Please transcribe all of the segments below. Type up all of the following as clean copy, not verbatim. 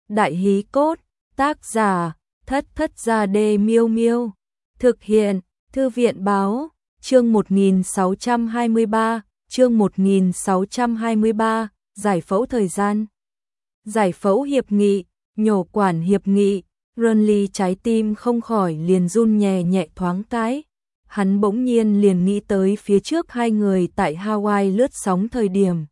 Đại hí cốt, tác giả, Thất Thất Gia Đê Miêu Miêu. Thực hiện, Thư viện báo, chương 1623, chương 1623, giải phẫu thời gian. Giải phẫu hiệp nghị, nhổ quản hiệp nghị, Ronly trái tim không khỏi liền run nhẹ nhẹ thoáng cái. Hắn bỗng nhiên liền nghĩ tới phía trước hai người tại Hawaii lướt sóng thời điểm.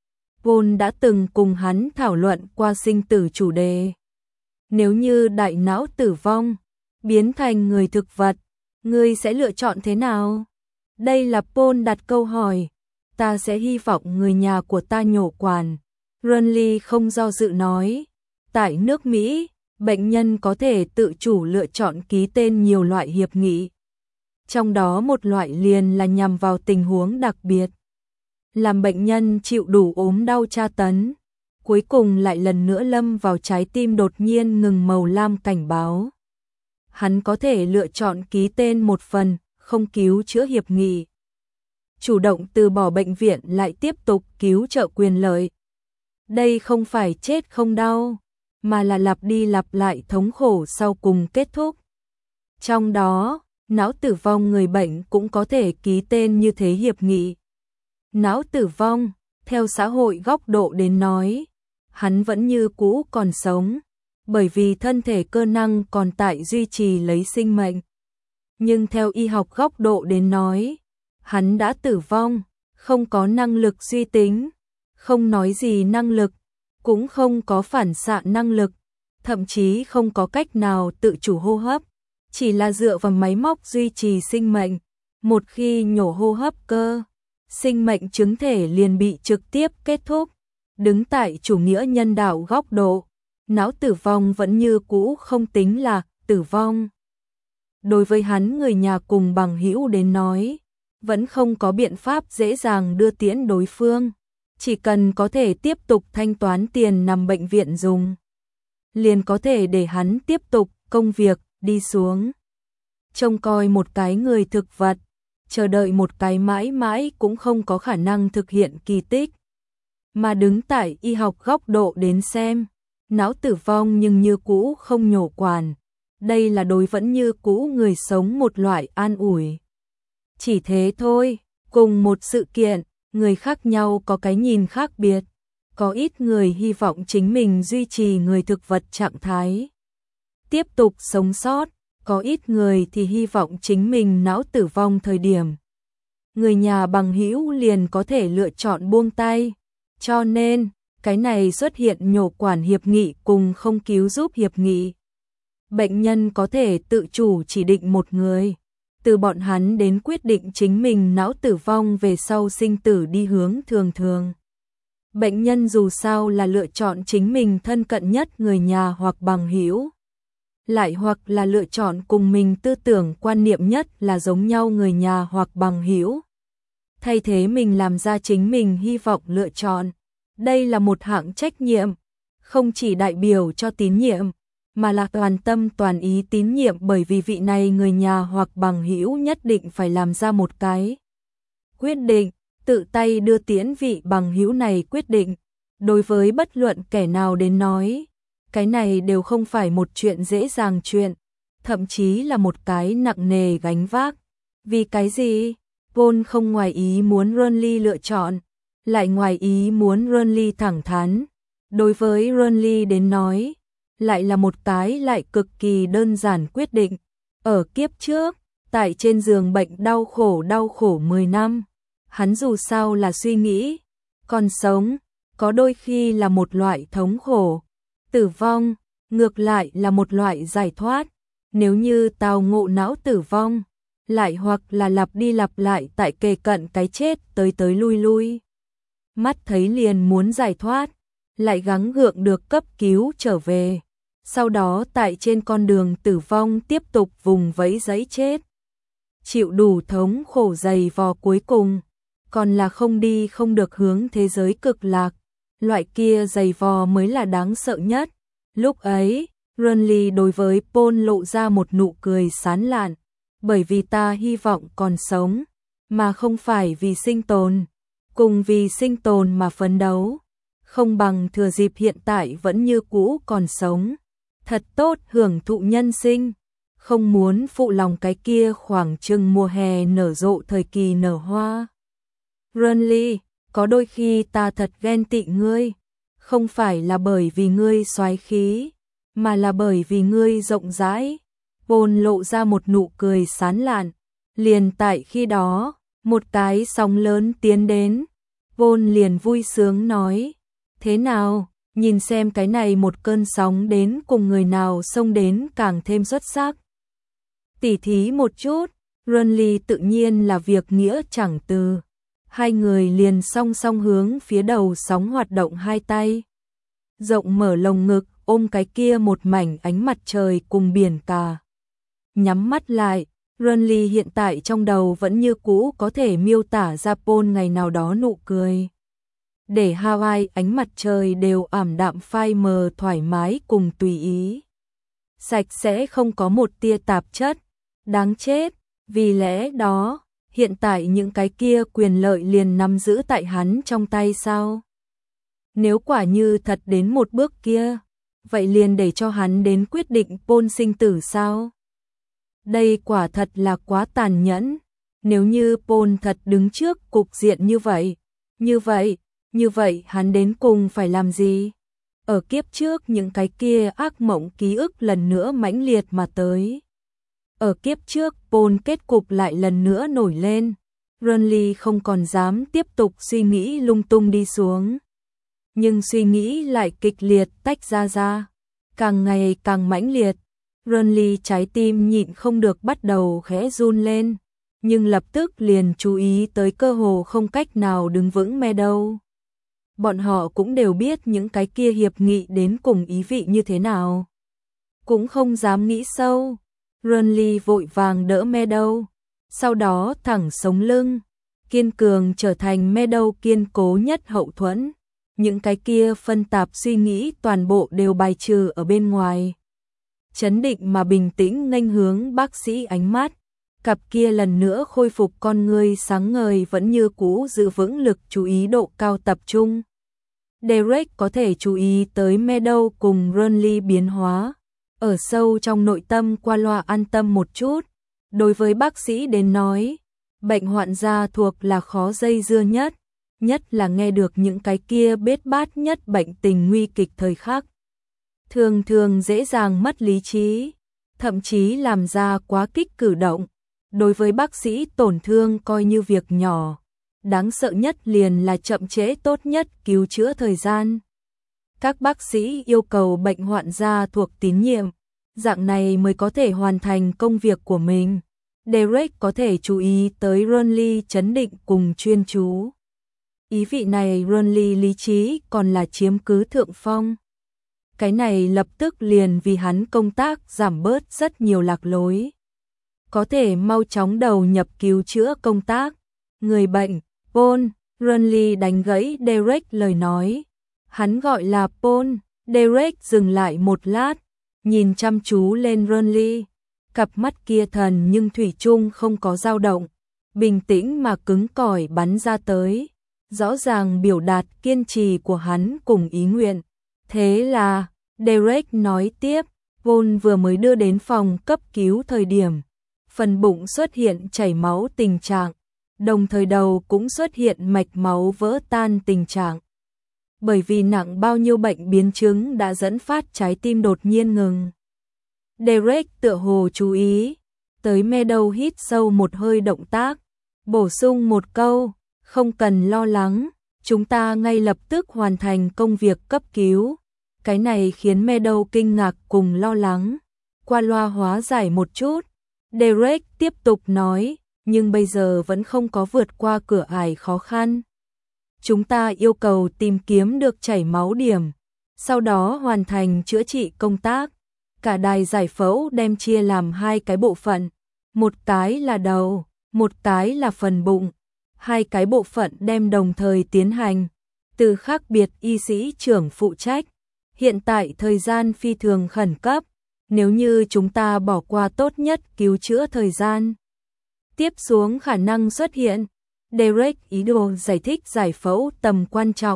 Paul đã từng cùng hắn thảo luận qua sinh tử chủ đề. Nếu như đại não tử vong, biến thành người thực vật, ngươi sẽ lựa chọn thế nào? Đây là Paul đặt câu hỏi. Ta sẽ hy vọng người nhà của ta nhổ quản. Ronly không do dự nói. Tại nước Mỹ, bệnh nhân có thể tự chủ lựa chọn ký tên nhiều loại hiệp nghị. Trong đó một loại liền là nhằm vào tình huống đặc biệt. Làm bệnh nhân chịu đủ ốm đau tra tấn, cuối cùng lại lần nữa lâm vào trái tim đột nhiên ngừng màu lam cảnh báo. Hắn có thể lựa chọn ký tên một phần, không cứu chữa hiệp nghị. Chủ động từ bỏ bệnh viện lại tiếp tục cứu trợ quyền lợi. Đây không phải chết không đau, mà là lặp đi lặp lại thống khổ sau cùng kết thúc. Trong đó, não tử vong người bệnh cũng có thể ký tên như thế hiệp nghị. Não tử vong, theo xã hội góc độ đến nói, hắn vẫn như cũ còn sống, bởi vì thân thể cơ năng còn tại duy trì lấy sinh mệnh. Nhưng theo y học góc độ đến nói, hắn đã tử vong, không có năng lực suy tính, không nói gì năng lực, cũng không có phản xạ năng lực, thậm chí không có cách nào tự chủ hô hấp, chỉ là dựa vào máy móc duy trì sinh mệnh. Một khi nhổ hô hấp cơ, sinh mệnh chứng thể liền bị trực tiếp kết thúc. Đứng tại chủ nghĩa nhân đạo góc độ, não tử vong vẫn như cũ không tính là tử vong. Đối với hắn người nhà cùng bằng hữu đến nói, vẫn không có biện pháp dễ dàng đưa tiễn đối phương. Chỉ cần có thể tiếp tục thanh toán tiền nằm bệnh viện dùng, liền có thể để hắn tiếp tục công việc đi xuống. Trông coi một cái người thực vật, chờ đợi một cái mãi mãi cũng không có khả năng thực hiện kỳ tích. Mà đứng tại y học góc độ đến xem, não tử vong nhưng như cũ không nhổ quản. Đây là đối vẫn như cũ người sống một loại an ủi. Chỉ thế thôi, cùng một sự kiện, người khác nhau có cái nhìn khác biệt. Có ít người hy vọng chính mình duy trì người thực vật trạng thái, tiếp tục sống sót. Có ít người thì hy vọng chính mình não tử vong thời điểm. Người nhà bằng hữu liền có thể lựa chọn buông tay. Cho nên, cái này xuất hiện nhổ quản hiệp nghị cùng không cứu giúp hiệp nghị. Bệnh nhân có thể tự chủ chỉ định một người, từ bọn hắn đến quyết định chính mình não tử vong về sau sinh tử đi hướng thường thường. Bệnh nhân dù sao là lựa chọn chính mình thân cận nhất người nhà hoặc bằng hữu, lại hoặc là lựa chọn cùng mình tư tưởng quan niệm nhất là giống nhau người nhà hoặc bằng hữu. Thay thế mình làm ra chính mình hy vọng lựa chọn. Đây là một hạng trách nhiệm, không chỉ đại biểu cho tín nhiệm, mà là toàn tâm toàn ý tín nhiệm, bởi vì vị này người nhà hoặc bằng hữu nhất định phải làm ra một cái quyết định, tự tay đưa tiễn vị bằng hữu này quyết định. Đối với bất luận kẻ nào đến nói, cái này đều không phải một chuyện dễ dàng chuyện, thậm chí là một cái nặng nề gánh vác. Vì cái gì? Paul không ngoài ý muốn Ronly lựa chọn, lại ngoài ý muốn Ronly thẳng thắn. Đối với Ronly đến nói, lại là một cái lại cực kỳ đơn giản quyết định. Ở kiếp trước, tại trên giường bệnh đau khổ 10 năm, hắn dù sao là suy nghĩ, còn sống, có đôi khi là một loại thống khổ. Tử vong, ngược lại là một loại giải thoát. Nếu như tao ngộ não tử vong, lại hoặc là lặp đi lặp lại tại kề cận cái chết tới lui. Mắt thấy liền muốn giải thoát, lại gắng gượng được cấp cứu trở về. Sau đó tại trên con đường tử vong tiếp tục vùng vẫy giấy chết. Chịu đủ thống khổ dày vò cuối cùng, còn là không đi không được hướng thế giới cực lạc. Loại kia dày vò mới là đáng sợ nhất. Lúc ấy, Ronly đối với Paul lộ ra một nụ cười sán lạn. Bởi vì ta hy vọng còn sống, mà không phải vì sinh tồn. Cùng vì sinh tồn mà phấn đấu. không bằng thừa dịp hiện tại vẫn như cũ còn sống, thật tốt hưởng thụ nhân sinh, không muốn phụ lòng cái kia khoảng chừng mùa hè nở rộ thời kỳ nở hoa. Renly, có đôi khi ta thật ghen tị ngươi, không phải là bởi vì ngươi soái khí, mà là bởi vì ngươi rộng rãi. Paul lộ ra một nụ cười sán lạn, liền tại khi đó, một cái sóng lớn tiến đến. Paul liền vui sướng nói, thế nào, nhìn xem cái này một cơn sóng đến cùng người nào xông đến càng thêm xuất sắc. Tỉ thí một chút, Renly tự nhiên là việc nghĩa chẳng từ. Hai người liền song song hướng phía đầu sóng hoạt động hai tay. Rộng mở lồng ngực, ôm cái kia một mảnh ánh mặt trời cùng biển cả. Nhắm mắt lại, Renly hiện tại trong đầu vẫn như cũ có thể miêu tả ra Paul ngày nào đó nụ cười. Để Hawaii ánh mặt trời đều ảm đạm phai mờ thoải mái cùng tùy ý. Sạch sẽ không có một tia tạp chất. Đáng chết, vì lẽ đó, hiện tại những cái kia quyền lợi liền nắm giữ tại hắn trong tay sao? Nếu quả như thật đến một bước kia, vậy liền để cho hắn đến quyết định Paul sinh tử sao? Đây quả thật là quá tàn nhẫn. Nếu như Paul thật đứng trước cục diện như vậy hắn đến cùng phải làm gì? Ở kiếp trước những cái kia ác mộng ký ức lần nữa mãnh liệt mà tới. Ở kiếp trước Paul kết cục lại lần nữa nổi lên. Renly không còn dám tiếp tục suy nghĩ lung tung đi xuống. Nhưng suy nghĩ lại kịch liệt tách ra. Càng ngày càng mãnh liệt. Renly trái tim nhịn không được bắt đầu khẽ run lên. Nhưng lập tức liền chú ý tới cơ hồ không cách nào đứng vững Meadow. Bọn họ cũng đều biết những cái kia hiệp nghị đến cùng ý vị như thế nào. Cũng không dám nghĩ sâu. Renly vội vàng đỡ Meadow, sau đó thẳng sống lưng, kiên cường trở thành Meadow kiên cố nhất hậu thuẫn. Những cái kia phân tạp suy nghĩ toàn bộ đều bài trừ ở bên ngoài. Chấn định mà bình tĩnh nghênh hướng bác sĩ ánh mắt, cặp kia lần nữa khôi phục con ngươi sáng ngời vẫn như cũ giữ vững lực chú ý độ cao tập trung. Derek có thể chú ý tới Meadow cùng Renly biến hóa. Ở sâu trong nội tâm qua loa an tâm một chút. Đối với bác sĩ đến nói, bệnh hoạn gia thuộc là khó dây dưa nhất là nghe được những cái kia bết bát nhất bệnh tình nguy kịch thời khắc. Thường thường dễ dàng mất lý trí, thậm chí làm ra quá kích cử động. Đối với bác sĩ tổn thương coi như việc nhỏ, đáng sợ nhất liền là chậm trễ tốt nhất cứu chữa thời gian. Các bác sĩ yêu cầu bệnh hoạn gia thuộc tín nhiệm, dạng này mới có thể hoàn thành công việc của mình. Derek có thể chú ý tới Renly chấn định cùng chuyên chú. Ý vị này Renly lý trí còn là chiếm cứ thượng phong. Cái này lập tức liền vì hắn công tác giảm bớt rất nhiều lạc lối. Có thể mau chóng đầu nhập cứu chữa công tác. Người bệnh, Paul, Renly đánh gãy Derek lời nói. Hắn gọi là Paul. Derek dừng lại một lát, nhìn chăm chú lên Renly. Cặp mắt kia thần nhưng thủy chung không có dao động, bình tĩnh mà cứng cỏi bắn ra tới, rõ ràng biểu đạt kiên trì của hắn cùng ý nguyện. Thế là, Derek nói tiếp, Paul vừa mới đưa đến phòng cấp cứu thời điểm, phần bụng xuất hiện chảy máu tình trạng, đồng thời đầu cũng xuất hiện mạch máu vỡ tan tình trạng. Bởi vì nặng bao nhiêu bệnh biến chứng đã dẫn phát trái tim đột nhiên ngừng. Derek tựa hồ chú ý tới Meadow hít sâu một hơi động tác, bổ sung một câu, không cần lo lắng, chúng ta ngay lập tức hoàn thành công việc cấp cứu. Cái này khiến Meadow kinh ngạc cùng lo lắng, qua loa hóa giải một chút. Derek tiếp tục nói, nhưng bây giờ vẫn không có vượt qua cửa ải khó khăn. Chúng ta yêu cầu tìm kiếm được chảy máu điểm, sau đó hoàn thành chữa trị công tác. Cả đài giải phẫu đem chia làm hai cái bộ phận, một cái là đầu, một cái là phần bụng. Hai cái bộ phận đem đồng thời tiến hành, từ khác biệt y sĩ trưởng phụ trách. Hiện tại thời gian phi thường khẩn cấp, nếu như chúng ta bỏ qua tốt nhất cứu chữa thời gian, tiếp xuống khả năng xuất hiện. Derek ý đồ giải thích giải phẫu tầm quan trọng,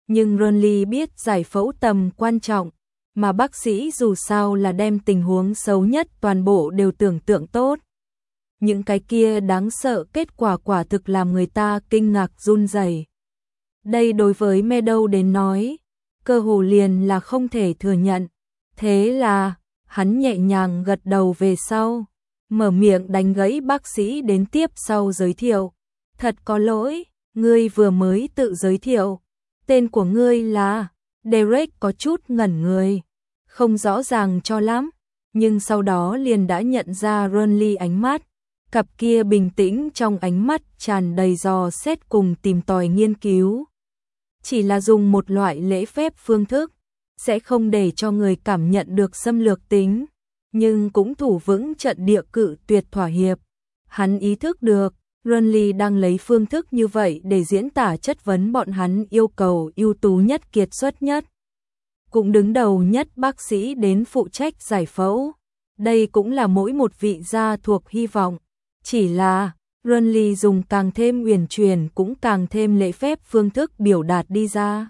Nhưng Ronly biết giải phẫu tầm quan trọng, mà bác sĩ dù sao là đem tình huống xấu nhất toàn bộ đều tưởng tượng tốt. Những cái kia đáng sợ kết quả quả thực làm người ta kinh ngạc run rẩy. Đây đối với Meadow đến nói, cơ hồ liền là không thể thừa nhận. Thế là, hắn nhẹ nhàng gật đầu về sau, mở miệng đánh gãy bác sĩ đến tiếp sau giới thiệu. Thật có lỗi, ngươi vừa mới tự giới thiệu. Tên của ngươi là... Derek có chút ngẩn người, không rõ ràng cho lắm, nhưng sau đó liền đã nhận ra Ronly ánh mắt. Cặp kia bình tĩnh trong ánh mắt tràn đầy dò xét cùng tìm tòi nghiên cứu. Chỉ là dùng một loại lễ phép phương thức, sẽ không để cho người cảm nhận được xâm lược tính, nhưng cũng thủ vững trận địa cự tuyệt thỏa hiệp. Hắn ý thức được, Ronly đang lấy phương thức như vậy để diễn tả chất vấn bọn hắn yêu cầu ưu tú nhất, kiệt xuất nhất, cũng đứng đầu nhất bác sĩ đến phụ trách giải phẫu. Đây cũng là mỗi một vị gia thuộc hy vọng. Chỉ là, Ronly dùng càng thêm uyển chuyển cũng càng thêm lễ phép phương thức biểu đạt đi ra.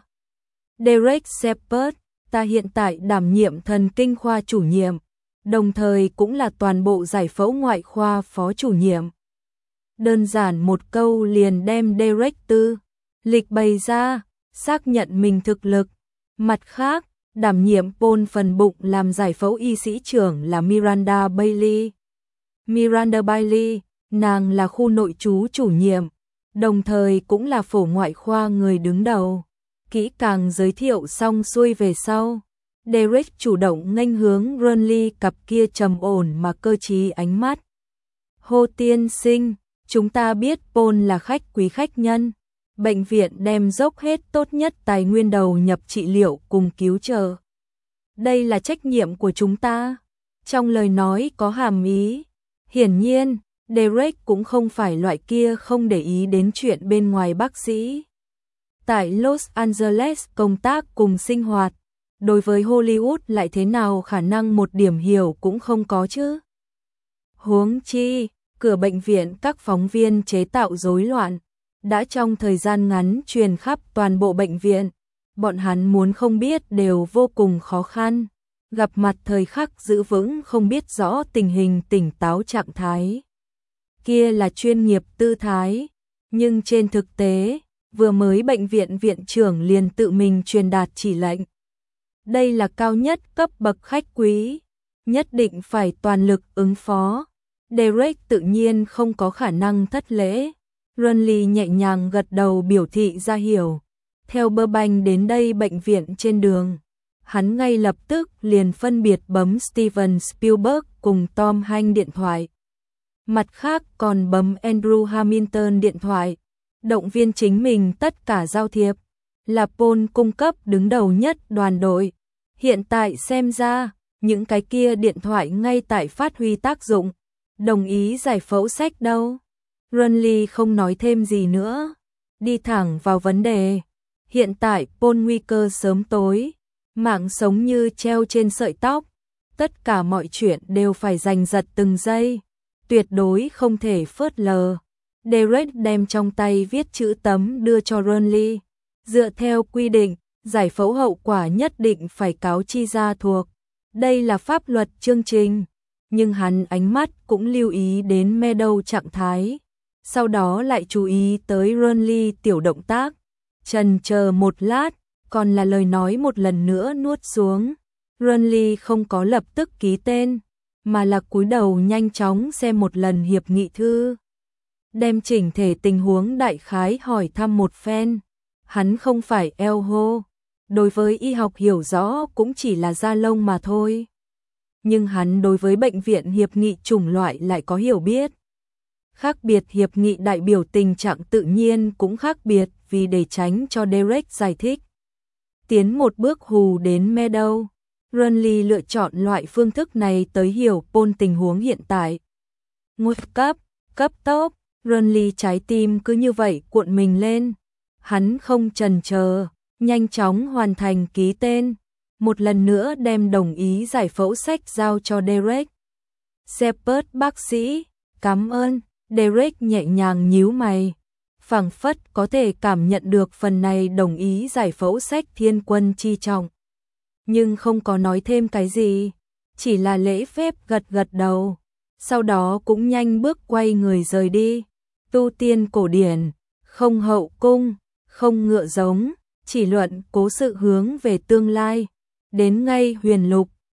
Derek Shepard, ta hiện tại đảm nhiệm thần kinh khoa chủ nhiệm, đồng thời cũng là toàn bộ giải phẫu ngoại khoa phó chủ nhiệm. Đơn giản một câu liền đem Derek tư lịch bày ra, xác nhận mình thực lực. Mặt khác, đảm nhiệm Paul phần bụng làm giải phẫu y sĩ trưởng là Miranda Bailey. Miranda Bailey, nàng là khu nội trú chủ nhiệm, đồng thời cũng là phổ ngoại khoa người đứng đầu. Kỹ càng giới thiệu xong xuôi về sau, Derek chủ động nghênh hướng Ronly cặp kia trầm ổn mà cơ trí ánh mắt. Hồ tiên sinh, chúng ta biết Paul là khách quý khách nhân. Bệnh viện đem dốc hết tốt nhất tài nguyên đầu nhập trị liệu cùng cứu trợ. Đây là trách nhiệm của chúng ta. Trong lời nói có hàm ý. Hiển nhiên, Derek cũng không phải loại kia không để ý đến chuyện bên ngoài bác sĩ. Tại Los Angeles công tác cùng sinh hoạt, đối với Hollywood lại thế nào khả năng một điểm hiểu cũng không có chứ. Huống chi, cửa bệnh viện các phóng viên chế tạo rối loạn, đã trong thời gian ngắn truyền khắp toàn bộ bệnh viện. Bọn hắn muốn không biết đều vô cùng khó khăn. Gặp mặt thời khắc giữ vững không biết rõ tình hình tỉnh táo trạng thái. Kia là chuyên nghiệp tư thái. Nhưng trên thực tế, vừa mới bệnh viện viện trưởng liền tự mình truyền đạt chỉ lệnh. Đây là cao nhất cấp bậc khách quý, nhất định phải toàn lực ứng phó. Derek tự nhiên không có khả năng thất lễ. Ronly nhẹ nhàng gật đầu biểu thị ra hiểu. Theo Burbank đến đây bệnh viện trên đường, hắn ngay lập tức liền phân biệt bấm Steven Spielberg cùng Tom Hanks điện thoại. Mặt khác còn bấm Andrew Hamilton điện thoại, động viên chính mình tất cả giao thiệp. Là Paul cung cấp đứng đầu nhất đoàn đội. Hiện tại xem ra, những cái kia điện thoại ngay tại phát huy tác dụng. Đồng ý giải phẫu sách đâu. Ronly không nói thêm gì nữa, đi thẳng vào vấn đề. Hiện tại Paul nguy cơ sớm tối, mạng sống như treo trên sợi tóc, tất cả mọi chuyện đều phải giành giật từng giây, tuyệt đối không thể phớt lờ. Derek đem trong tay viết chữ tấm đưa cho Ronly. Dựa theo quy định, giải phẫu hậu quả nhất định phải cáo chi gia thuộc. Đây là pháp luật chương trình. Nhưng hắn ánh mắt cũng lưu ý đến Meadow trạng thái. Sau đó lại chú ý tới Ronly tiểu động tác. Chần chờ một lát, còn là lời nói một lần nữa nuốt xuống. Ronly không có lập tức ký tên, mà là cúi đầu nhanh chóng xem một lần hiệp nghị thư. Đem chỉnh thể tình huống đại khái hỏi thăm một phen. Hắn không phải eo hô, đối với y học hiểu rõ cũng chỉ là da lông mà thôi. Nhưng hắn đối với bệnh viện hiệp nghị chủng loại lại có hiểu biết. Khác biệt hiệp nghị đại biểu tình trạng tự nhiên cũng khác biệt vì để tránh cho Derek giải thích. Tiến một bước hù đến Meadow, Ronly lựa chọn loại phương thức này tới hiểu Paul tình huống hiện tại. Nguy cấp tốc, Ronly trái tim cứ như vậy cuộn mình lên. Hắn không chần chờ, nhanh chóng hoàn thành ký tên. Một lần nữa đem đồng ý giải phẫu sách giao cho Derek. Shepard bác sĩ, cảm ơn. Derek nhẹ nhàng nhíu mày. phảng phất có thể cảm nhận được phần này đồng ý giải phẫu sách thiên quân chi trọng. Nhưng không có nói thêm cái gì, chỉ là lễ phép gật gật đầu, sau đó cũng nhanh bước quay người rời đi. Tu tiên cổ điển, không hậu cung, không ngựa giống, chỉ luận cố sự hướng về tương lai. Đến ngay huyền lục,